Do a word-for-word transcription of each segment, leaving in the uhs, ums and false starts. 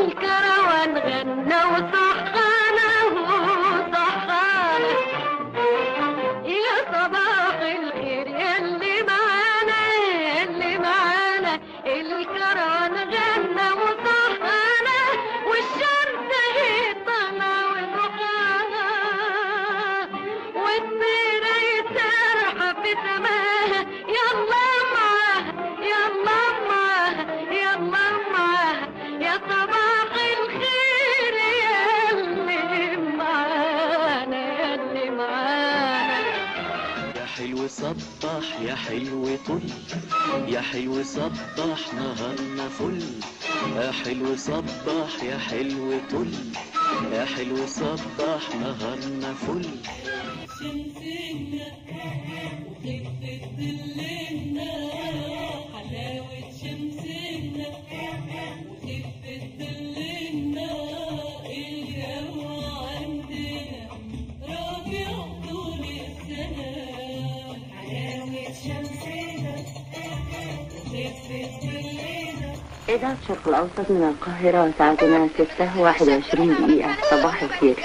الكروان غنى وصحانا وصحانا. يا صباح الخير يلي معانا يلي معانا، الكروان غنى وصحانا والشمس هي طالعة وضحاها والطيرة يسرحب في سماها. يلا معاها يلا معاها يلا معاها، يا صباح الخير يلي معانا يلي معانا. يا حلو صبح يا حلو طل، يا حلو صبح نهارنا فل. يا حلو صبح يا حلو طل، يا حلو صبح نهارنا فل. شمسنا وخفة ظلنا، حلاوة شمسنا وخفة ظلنا، الجو عندنا ربيع طول السنة. حلاوة شمسنا وخفة ظلنا. إذاعة الشرق الأوسط من القاهرة، ساعتنا ستة واحد وعشرين دقيقة. صباح الخير.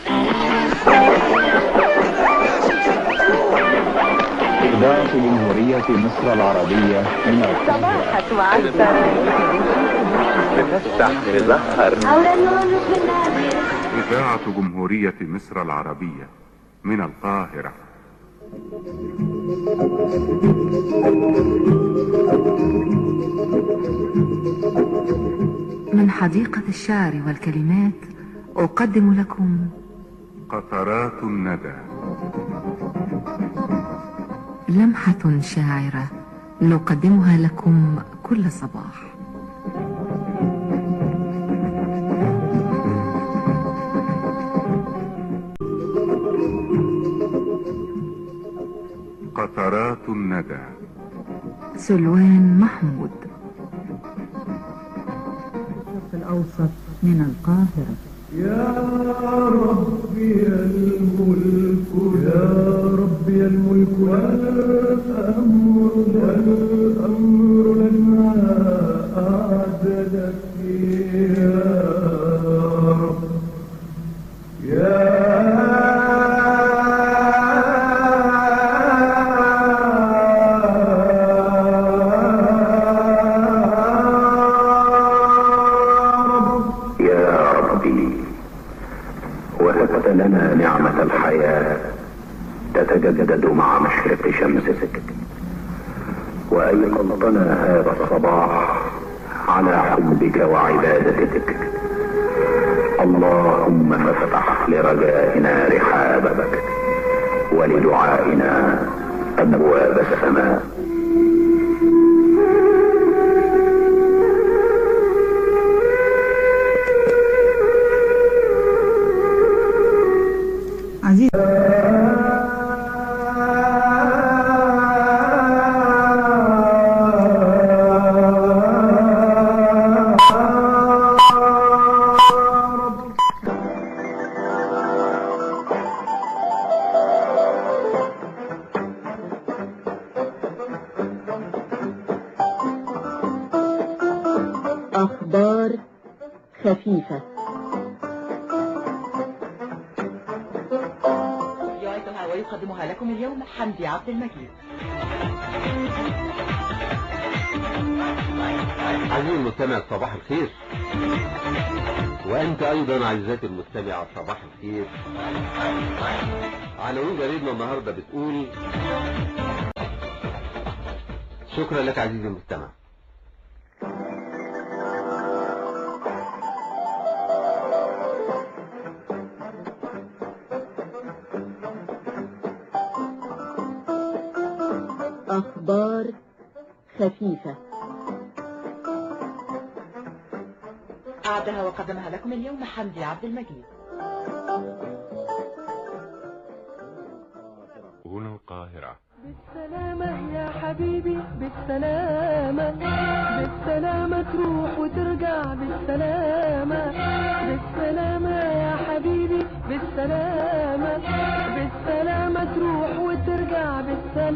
إذاعة جمهورية مصر العربية من صباحك معسل بتفتح تزهر. إذاعة جمهورية مصر العربية من القاهرة. من حديقة الشعر والكلمات أقدم لكم قطرات الندى، لمحة شاعرة نقدمها لكم كل صباح. قطرات الندى، سلوان محمود. الشرق الأوسط من القاهرة. يا رب يا الملك يا رب يا الملك والأمر والأمر لنا أعدلك يا رب يا لنا نعمة الحياة تتجدد مع مشرق شمسك، وأيقظتنا هذا الصباح على حبك وعبادتك. اللهم فافتح لرجائنا رحابك ولدعائنا أبواب السماء. عزيز أخبار خفيفة. ويقدمها لكم اليوم حمدي عبد المجيد. عزيزي المستمع صباح الخير، وأنت أيضا عزيزاتي المستمعة صباح الخير. عناوين جريدنا النهاردة بتقول: شكرا لك عزيزي المستمع. أخبار خفيفة. أعدها وقدمها لكم اليوم حمدي عبد المجيد. هنا القاهرة. بالسلامة يا حبيبي بالسلامة، بالسلامة تروح وترجع بالسلامة، بالسلامة يا حبيبي بالسلامة، بالسلامة تروح وترجع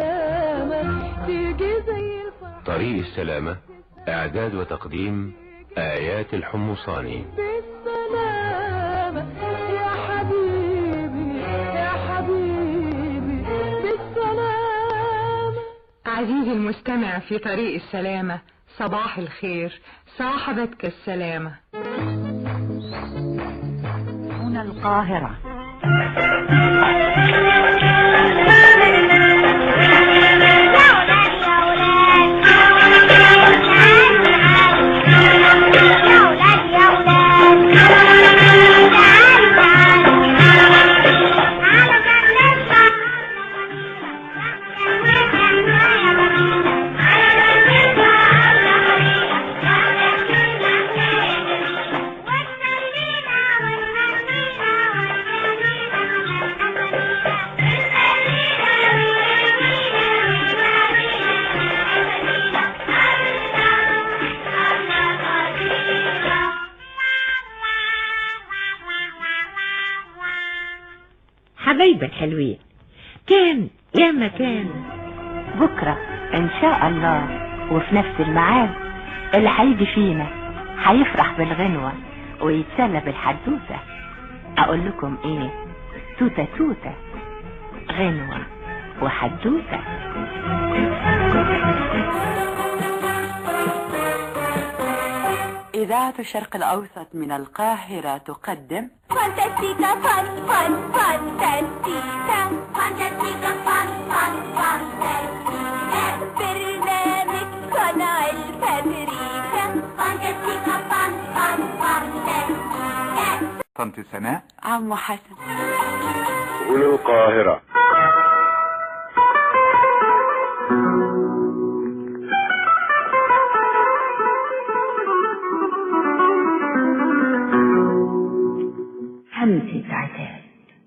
بالسلامة، تيجي زي الفرح. طريق السلامة، إعداد وتقديم آيات الحمصاني. بالسلامة يا حبيبي يا حبيبي بالسلامة. عزيزي المستمع في طريق السلامة، صباح الخير، صاحبتك السلامة. هنا القاهرة. حبايب الحلوين، كان يا مكان بكرة ان شاء الله وفي نفس الميعاد اللي هيجي فينا هيفرح بالغنوة ويتسلى بالحدوثة. اقول لكم ايه؟ توتة توتة، غنوة وحدوثة. إذاعة الشرق الأوسط من القاهرة تقدم فانتاستيكا فان فان فانتاستيكا فانتاستيكا فان فان فانتاستيكا برنامج صنع الفابريكا فانتاستيكا فان فان فانتاستيكا. طنط سناء، عمو حسن. هنا القاهرة. همسة عتاب.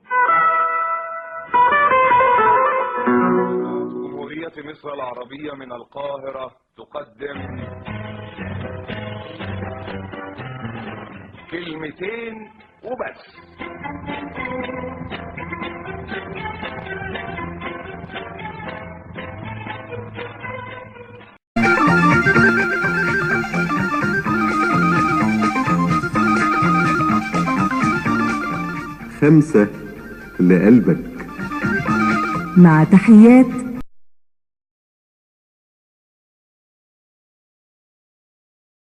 جمهورية مصر العربية من القاهرة تقدم كلمتين وبس. خمسة لقلبك. مع تحيات